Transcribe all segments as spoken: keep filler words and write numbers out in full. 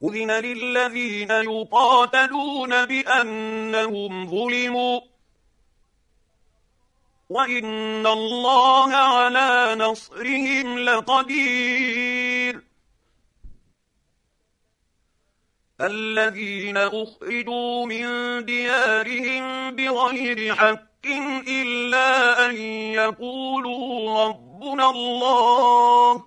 أذن للذين يقاتلون بأنهم ظلموا وإن الله على نصرهم لقدير. الذين أخرجوا من ديارهم بغير حق إلا أن يقولوا ربنا الله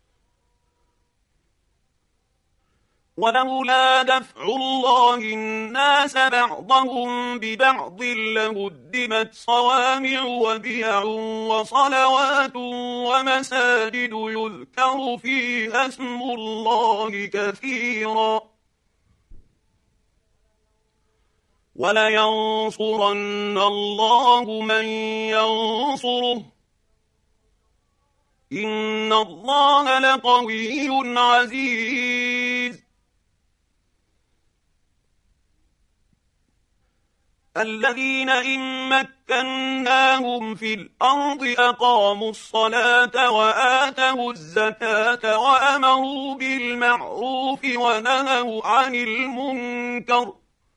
ولولا دفع الله الناس بعضهم ببعض لهدمت صوامع وبيع وصلوات ومساجد يذكر فيها اسم الله كثيرا ولينصرن الله من ينصره إن الله لقوي عزيز. الذين إن مكناهم في الأرض أقاموا الصلاة وآتوا الزكاة وأمروا بالمعروف ونهوا عن المنكر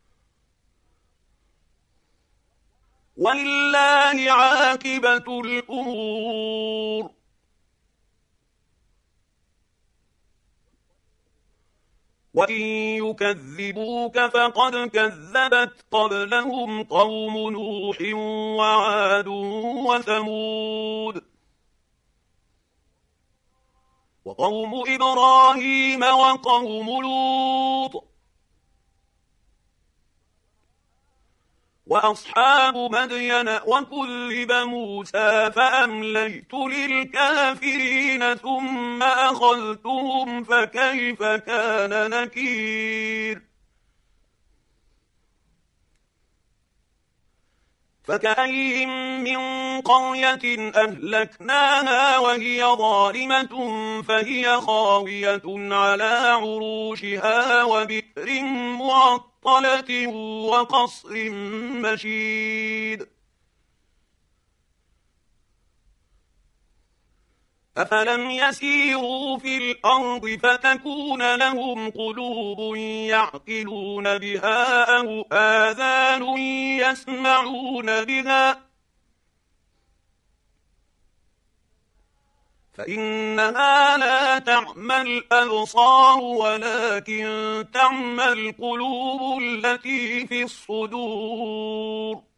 ولله عاقبة الأمور. وإن يكذبوك فقد كذبت قبلهم قوم نوح وعاد وثمود وقوم إبراهيم وقوم لوط وأصحاب مدين وكذب موسى فأمليت للكافرين ثم أخذتهم فكيف كان نكير. فكأين من قرية أهلكناها وهي ظالمة فهي خاوية على عروشها وبئر معطلة وقصر مشيد. أفلم يسيروا في الأرض فتكون لهم قلوب يعقلون بها أو آذان يسمعون بها فإنها لا تعمى الأبصار ولكن تعمى القلوب التي في الصدور.